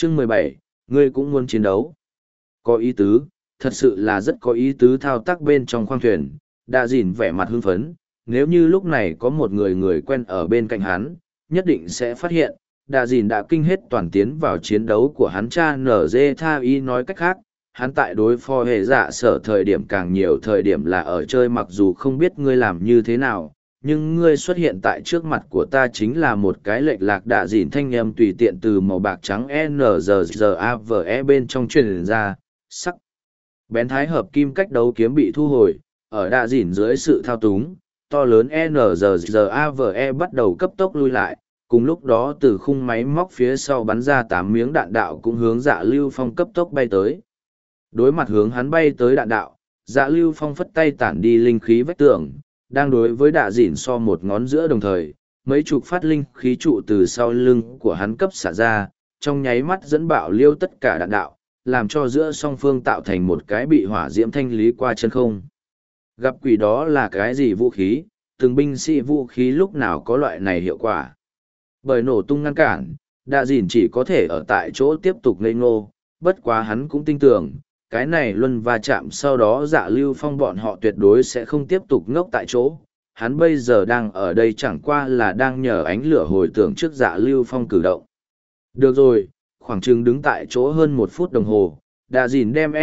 Chương 17, ngươi cũng muốn chiến đấu. Có ý tứ, thật sự là rất có ý tứ thao tác bên trong khoang thuyền. Đạ dìn vẻ mặt hưng phấn, nếu như lúc này có một người quen ở bên cạnh hắn, nhất định sẽ phát hiện, Đạ dìn đã kinh hết toàn tiến vào chiến đấu của hắn cha NG Tha Y nói cách khác. Hắn tại đối phó hệ dạ sở thời điểm càng nhiều thời điểm là ở chơi mặc dù không biết ngươi làm như thế nào, nhưng ngươi xuất hiện tại trước mặt của ta chính là một cái lệch lạc đạ dìn thanh âm tùy tiện từ màu bạc trắng NGZAVE bên trong truyền ra, sắc. Bén thái hợp kim cách đấu kiếm bị thu hồi, ở đạ dìn dưới sự thao túng, to lớn NGZAVE bắt đầu cấp tốc lui lại, cùng lúc đó từ khung máy móc phía sau bắn ra 8 miếng đạn đạo cũng hướng Dạ Lưu Phong cấp tốc bay tới. Đối mặt hướng hắn bay tới đạn đạo, Dạ Lưu Phong phất tay tản đi linh khí vách tường, đang đối với đạ dìn so một ngón giữa đồng thời, mấy chục phát linh khí trụ từ sau lưng của hắn cấp xả ra, trong nháy mắt dẫn bạo liêu tất cả đạn đạo, làm cho giữa song phương tạo thành một cái bị hỏa diễm thanh lý qua chân không. Gặp quỷ đó là cái gì vũ khí, từng binh sĩ vũ khí lúc nào có loại này hiệu quả. Bởi nổ tung ngăn cản, đạ dìn chỉ có thể ở tại chỗ tiếp tục ngây ngô, bất quá hắn cũng tin tưởng, cái này luân va chạm sau đó Dạ Lưu Phong bọn họ tuyệt đối sẽ không tiếp tục ngốc tại chỗ. Hắn bây giờ đang ở đây chẳng qua là đang nhờ ánh lửa hồi tưởng trước Dạ Lưu Phong cử động. Được rồi, khoảng chừng đứng tại chỗ hơn 1 phút đồng hồ, Đạ dìn đem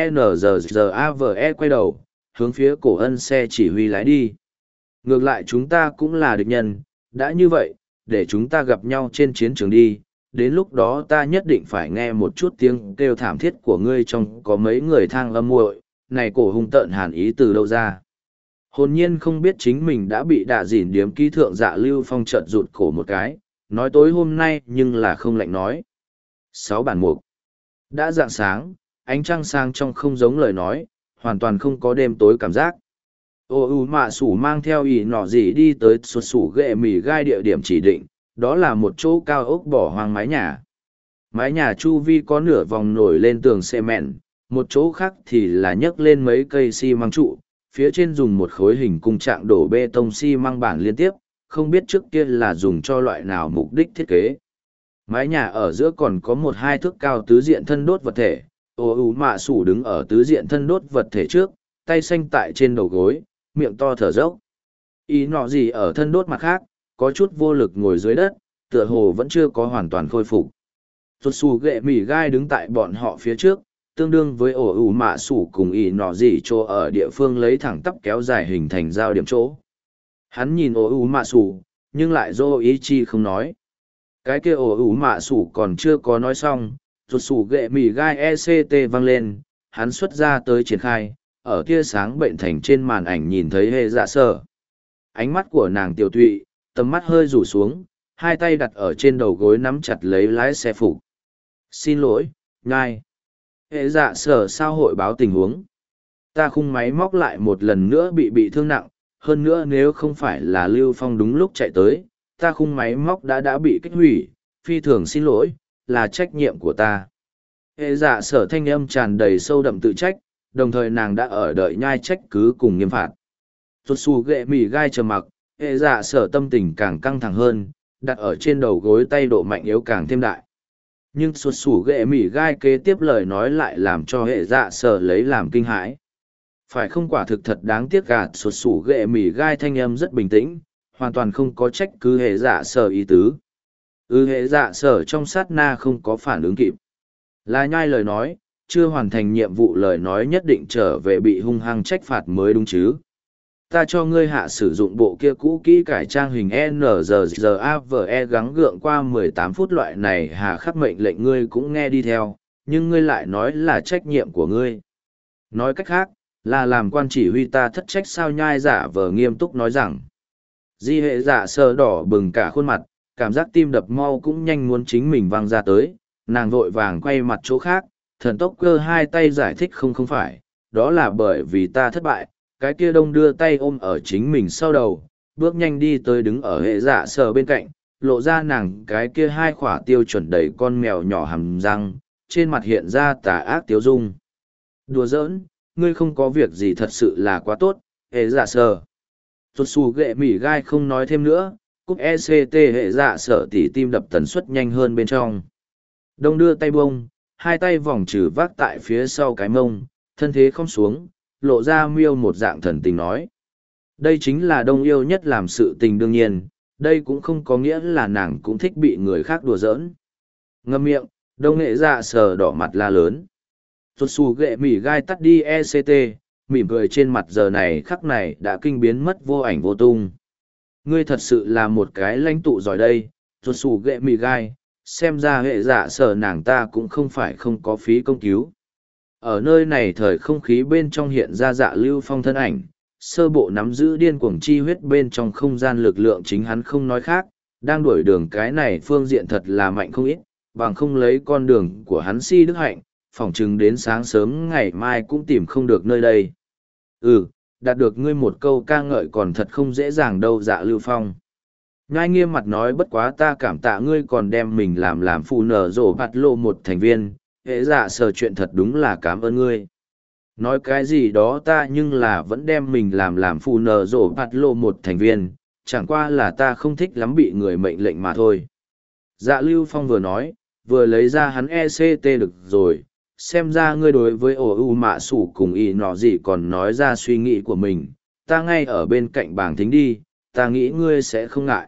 NGZAVE quay đầu, hướng phía cổ ân xe chỉ huy lái đi. Ngược lại chúng ta cũng là địch nhân, đã như vậy, để chúng ta gặp nhau trên chiến trường đi. Đến lúc đó ta nhất định phải nghe một chút tiếng kêu thảm thiết của ngươi trong có mấy người thang âm muội này cổ hung tợn hàn ý từ đâu ra. Hồn nhiên không biết chính mình đã bị đạ dìn điếm ký thượng Dạ Lưu Phong chợt rụt cổ một cái, nói tối hôm nay nhưng là không lạnh nói. 6 bản mục. Đã rạng sáng, ánh trăng sang trong không giống lời nói, hoàn toàn không có đêm tối cảm giác. Mạ sủ mang theo ý nọ gì đi tới sụt sủ ghệ mì gai địa điểm chỉ định, đó là một chỗ cao ốc bỏ hoang mái nhà. Mái nhà chu vi có nửa vòng nổi lên tường xê mẹn, một chỗ khác thì là nhấc lên mấy cây xi măng trụ, phía trên dùng một khối hình cung trạng đổ bê tông xi măng bản liên tiếp, không biết trước kia là dùng cho loại nào mục đích thiết kế. Mái nhà ở giữa còn có 1-2 thước cao tứ diện thân đốt vật thể, Mạ sủ đứng ở tứ diện thân đốt vật thể trước, tay xanh tại trên đầu gối, miệng to thở dốc. Ý nọ gì ở thân đốt mặt khác, có chút vô lực ngồi dưới đất, tựa hồ vẫn chưa có hoàn toàn khôi phục. Rốt xù ghệ mỉ gai đứng tại bọn họ phía trước, tương đương với Mạ sủ cùng ý nọ gì chỗ ở địa phương lấy thẳng tắp kéo dài hình thành giao điểm chỗ. Hắn nhìn Mạ sủ, nhưng lại dô ý chi không nói. Cái kia Mạ sủ còn chưa có nói xong, rốt xù ghệ mỉ gai ECT vang lên, hắn xuất ra tới triển khai, ở tia sáng bệnh thành trên màn ảnh nhìn thấy hệ dạ sở. Ánh mắt của nàng tiểu thụy, tầm mắt hơi rủ xuống, hai tay đặt ở trên đầu gối nắm chặt lấy lái xe phục. Xin lỗi, ngài. Hệ dạ sở sao hội báo tình huống. Ta khung máy móc lại một lần nữa bị thương nặng, hơn nữa nếu không phải là Lưu Phong đúng lúc chạy tới, ta khung máy móc đã bị kích hủy, phi thường xin lỗi, là trách nhiệm của ta. Hệ dạ sở thanh âm tràn đầy sâu đậm tự trách, đồng thời nàng đã ở đợi nhai trách cứ cùng nghiêm phạt. Rốt xù ghệ mỉ gai trầm mặc, hệ dạ sở tâm tình càng căng thẳng hơn, đặt ở trên đầu gối tay độ mạnh yếu càng thêm đại. Nhưng sụt sủ ghệ mỉ gai kế tiếp lời nói lại làm cho hệ dạ sở lấy làm kinh hãi. Phải không, quả thực thật đáng tiếc gạt. Sụt sủ ghệ mỉ gai thanh âm rất bình tĩnh, hoàn toàn không có trách cứ hệ dạ sở ý tứ. Hệ dạ sở trong sát na không có phản ứng kịp. Là nhai lời nói, chưa hoàn thành nhiệm vụ lời nói nhất định trở về bị hung hăng trách phạt mới đúng chứ. Ta cho ngươi hạ sử dụng bộ kia cũ kỹ cải trang hình NGZAVE gắng gượng qua 18 phút loại này hà khắc mệnh lệnh ngươi cũng nghe đi theo, nhưng ngươi lại nói là trách nhiệm của ngươi. Nói cách khác, là làm quan chỉ huy ta thất trách sao. Nhai giả vờ nghiêm túc nói rằng. Di hệ giả sờ đỏ bừng cả khuôn mặt, cảm giác tim đập mau cũng nhanh muốn chính mình văng ra tới, nàng vội vàng quay mặt chỗ khác, thần tốc cơ hai tay giải thích không phải, đó là bởi vì ta thất bại. Cái kia đông đưa tay ôm ở chính mình sau đầu, bước nhanh đi tới đứng ở hệ dạ sờ bên cạnh, lộ ra nàng cái kia hai khỏa tiêu chuẩn đầy con mèo nhỏ hàm răng, trên mặt hiện ra tà ác tiếu dung. Đùa giỡn, ngươi không có việc gì thật sự là quá tốt, hệ dạ sờ. Rốt xù ghệ mỉ gai không nói thêm nữa, cúp ECT hệ dạ sở tỉ tim đập tần suất nhanh hơn bên trong. Đông đưa tay bông, hai tay vòng trừ vác tại phía sau cái mông, thân thế không xuống, lộ ra miêu một dạng thần tình nói. Đây chính là Đông yêu nhất làm sự tình đương nhiên, đây cũng không có nghĩa là nàng cũng thích bị người khác đùa giỡn. Ngâm miệng, Đông nghệ dạ sờ đỏ mặt la lớn. Tuột xù ghệ mỉ gai tắt đi ECT, mỉm cười trên mặt giờ này khắc này đã kinh biến mất vô ảnh vô tung. Ngươi thật sự là một cái lãnh tụ giỏi đây, tuột xù ghệ mỉ gai, xem ra hệ dạ sở nàng ta cũng không phải không có phí công cứu. Ở nơi này thời không khí bên trong hiện ra Dạ Lưu Phong thân ảnh, sơ bộ nắm giữ điên cuồng chi huyết bên trong không gian lực lượng chính hắn không nói khác, đang đuổi đường cái này phương diện thật là mạnh không ít, bằng không lấy con đường của hắn si đức hạnh, phỏng chừng đến sáng sớm ngày mai cũng tìm không được nơi đây. Đạt được ngươi một câu ca ngợi còn thật không dễ dàng đâu Dạ Lưu Phong. Nhai nghiêm mặt nói bất quá ta cảm tạ ngươi còn đem mình làm phù nở rổ bạt lộ một thành viên, hệ dạ sở chuyện thật đúng là cảm ơn ngươi. Nói cái gì đó ta nhưng là vẫn đem mình làm phù nở rổ bạt lộ một thành viên, chẳng qua là ta không thích lắm bị người mệnh lệnh mà thôi. Dạ Lưu Phong vừa nói, vừa lấy ra hắn ECT được rồi, xem ra ngươi đối với ổ u mạ sủ cùng y nọ gì còn nói ra suy nghĩ của mình, ta ngay ở bên cạnh bảng thính đi, ta nghĩ ngươi sẽ không ngại.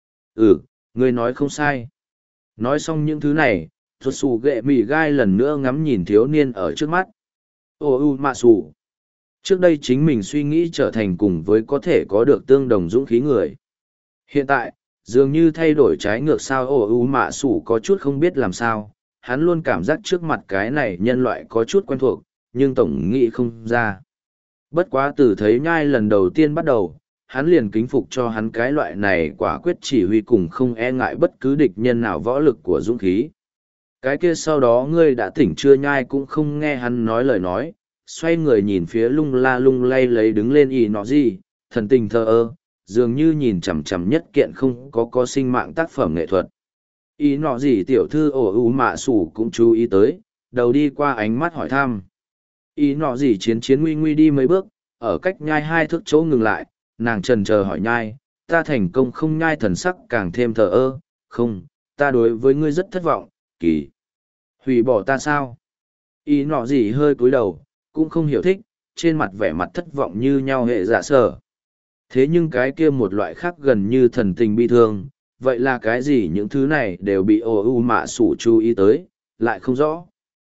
Ngươi nói không sai. Nói xong những thứ này, thuật xù ghệ mì gai lần nữa ngắm nhìn thiếu niên ở trước mắt. Ô u mạ xù. Trước đây chính mình suy nghĩ trở thành cùng với có thể có được tương đồng dũng khí người. Hiện tại, dường như thay đổi trái ngược sao ô u mạ xù có chút không biết làm sao. Hắn luôn cảm giác trước mặt cái này nhân loại có chút quen thuộc, nhưng tổng nghĩ không ra. Bất quá từ thấy nhai lần đầu tiên bắt đầu, hắn liền kính phục cho hắn cái loại này quả quyết chỉ huy cùng không e ngại bất cứ địch nhân nào võ lực của dũng khí. Cái kia sau đó ngươi đã tỉnh chưa nhai cũng không nghe hắn nói lời nói, xoay người nhìn phía lung la lung lay lấy đứng lên y nọ gì, thần tình thờ ơ, dường như nhìn chằm chằm nhất kiện không có sinh mạng tác phẩm nghệ thuật. Y nọ gì tiểu thư ổ u mạ sủ cũng chú ý tới, đầu đi qua ánh mắt hỏi thăm. Y nọ gì chiến nguy nguy đi mấy bước, ở cách nhai hai thước chỗ ngừng lại, nàng trần chờ hỏi nhai, ta thành công không nhai thần sắc càng thêm thờ ơ, không, ta đối với ngươi rất thất vọng, kỳ. Hủy bỏ ta sao? Y nọ gì hơi cúi đầu, cũng không hiểu thích, trên mặt vẻ mặt thất vọng như nhau hệ dạ sở. Thế nhưng cái kia một loại khác gần như thần tình bi thương, vậy là cái gì những thứ này đều bị ồ u mạ sủ chú ý tới, lại không rõ.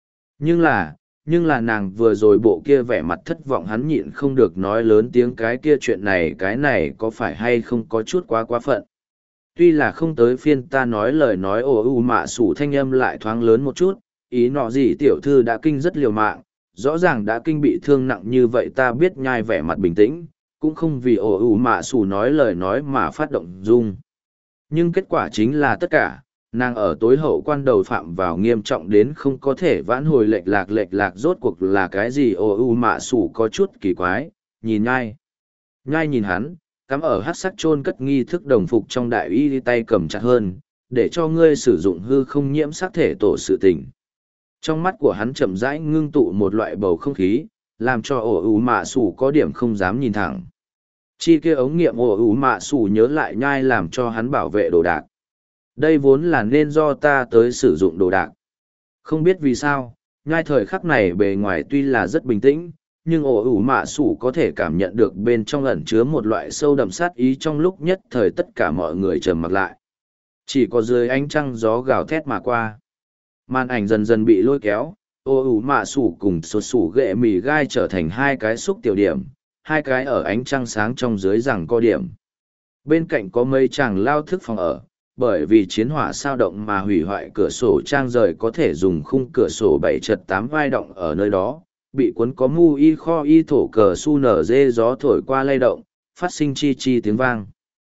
Nhưng là nàng vừa rồi bộ kia vẻ mặt thất vọng hắn nhịn không được nói lớn tiếng cái kia chuyện này cái này có phải hay không có chút quá phận. Tuy là không tới phiên ta nói lời nói ồ u mạ sủ thanh âm lại thoáng lớn một chút, ý nọ gì tiểu thư đã kinh rất liều mạng, rõ ràng đã kinh bị thương nặng như vậy ta biết nhai vẻ mặt bình tĩnh, cũng không vì ồ u mạ sủ nói lời nói mà phát động dung. Nhưng kết quả chính là tất cả, nàng ở tối hậu quan đầu phạm vào nghiêm trọng đến không có thể vãn hồi lệch lạc rốt cuộc là cái gì ồ u mạ sủ có chút kỳ quái, nhìn nhai. Nhai nhìn hắn, cắm ở hát sắc chôn cất nghi thức đồng phục trong đại y tay cầm chặt hơn, để cho ngươi sử dụng hư không nhiễm sắc thể tổ sự tình. Trong mắt của hắn chậm rãi ngưng tụ một loại bầu không khí, làm cho ồ u mạ sủ có điểm không dám nhìn thẳng. Chi kia ống nghiệm ồ ủ mạ sủ nhớ lại nhai làm cho hắn bảo vệ đồ đạc. Đây vốn là nên do ta tới sử dụng đồ đạc. Không biết vì sao, nhai thời khắc này bề ngoài tuy là rất bình tĩnh, nhưng ồ ủ mạ sủ có thể cảm nhận được bên trong ẩn chứa một loại sâu đậm sát ý trong lúc nhất thời tất cả mọi người trầm mặc lại. Chỉ có dưới ánh trăng gió gào thét mà qua. Màn ảnh dần dần bị lôi kéo, ồ ủ mạ sủ cùng sột sủ ghệ mì gai trở thành hai cái xúc tiểu điểm. Hai cái ở ánh trăng sáng trong dưới rằng co điểm. Bên cạnh có mấy chàng lao thức phòng ở, bởi vì chiến hỏa sao động mà hủy hoại cửa sổ trang rời có thể dùng khung cửa sổ 7-8 vai động ở nơi đó, bị cuốn có mu y kho y thổ cờ su nở dê gió thổi qua lay động, phát sinh chi chi tiếng vang.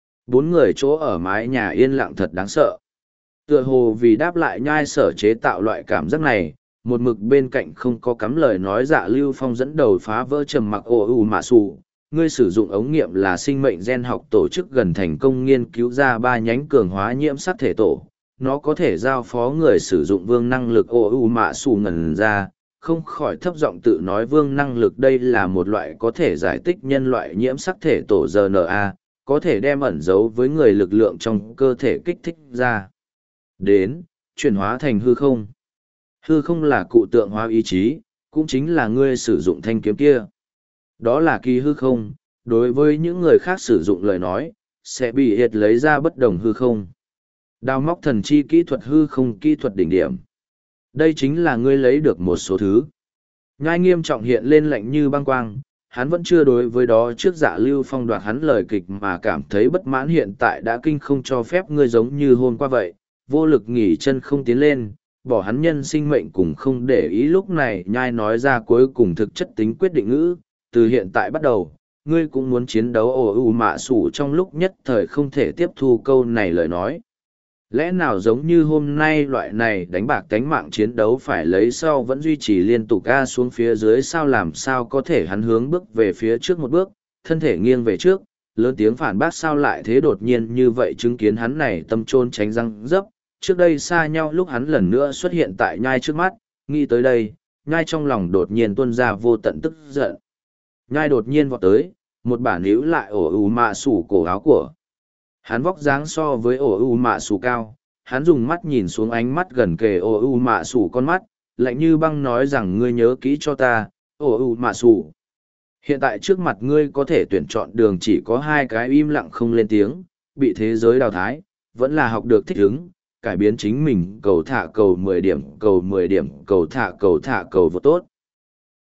4 người chỗ ở mái nhà yên lặng thật đáng sợ. Tựa hồ vì đáp lại nhai sở chế tạo loại cảm giác này, một mực bên cạnh không có cắm lời nói Dạ Lưu Phong dẫn đầu phá vỡ trầm mặc ồ ù mạ sủ. Ngươi sử dụng ống nghiệm là sinh mệnh gen học tổ chức gần thành công nghiên cứu ra 3 nhánh cường hóa nhiễm sắc thể tổ. Nó có thể giao phó người sử dụng vương năng lực ồ ù mạ sủ ngần ra, không khỏi thấp giọng tự nói vương năng lực đây là một loại có thể giải tích nhân loại nhiễm sắc thể tổ RNA, có thể đem ẩn giấu với người lực lượng trong cơ thể kích thích ra. Đến, chuyển hóa thành hư không. Hư không là cụ tượng hóa ý chí, cũng chính là ngươi sử dụng thanh kiếm kia. Đó là kỳ hư không, đối với những người khác sử dụng lời nói, sẽ bị hiệt lấy ra bất đồng hư không. Đào móc thần chi kỹ thuật hư không kỹ thuật đỉnh điểm. Đây chính là ngươi lấy được một số thứ. Nhai nghiêm trọng hiện lên lạnh như băng quang, hắn vẫn chưa đối với đó trước Dạ Lưu Phong đoạt hắn lời kịch mà cảm thấy bất mãn, hiện tại đã kinh không cho phép ngươi giống như hôm qua vậy, vô lực nghỉ chân không tiến lên, bỏ hắn nhân sinh mệnh cùng không để ý. Lúc này Nhai nói ra cuối cùng thực chất tính quyết định ngữ, từ hiện tại bắt đầu, ngươi cũng muốn chiến đấu. Ồ ù mạ sủ trong lúc nhất thời không thể tiếp thu câu này lời nói. Lẽ nào giống như hôm nay loại này đánh bạc tánh mạng chiến đấu phải lấy sau vẫn duy trì liên tục ga xuống phía dưới, sao làm sao có thể? Hắn hướng bước về phía trước một bước, thân thể nghiêng về trước, lớn tiếng phản bác sao lại thế đột nhiên như vậy. Chứng kiến hắn này tâm trôn tránh răng dấp, trước đây xa nhau lúc hắn lần nữa xuất hiện tại Nhai trước mắt, nghĩ tới đây, Nhai trong lòng đột nhiên tuôn ra vô tận tức giận. Nhai đột nhiên vọt tới, một bản níu lại ổ ù mạ sủ cổ áo của. Hắn vóc dáng so với ổ u mạ sủ cao, hắn dùng mắt nhìn xuống, ánh mắt gần kề ổ u mạ sủ con mắt, lạnh như băng nói rằng ngươi nhớ kỹ cho ta, ổ u mạ sủ. Hiện tại trước mặt ngươi có thể tuyển chọn đường chỉ có hai cái: im lặng không lên tiếng, bị thế giới đào thái, vẫn là học được thích ứng, cải biến chính mình. Cầu thả cầu 10 điểm, cầu 10 điểm, cầu thả cầu vô tốt.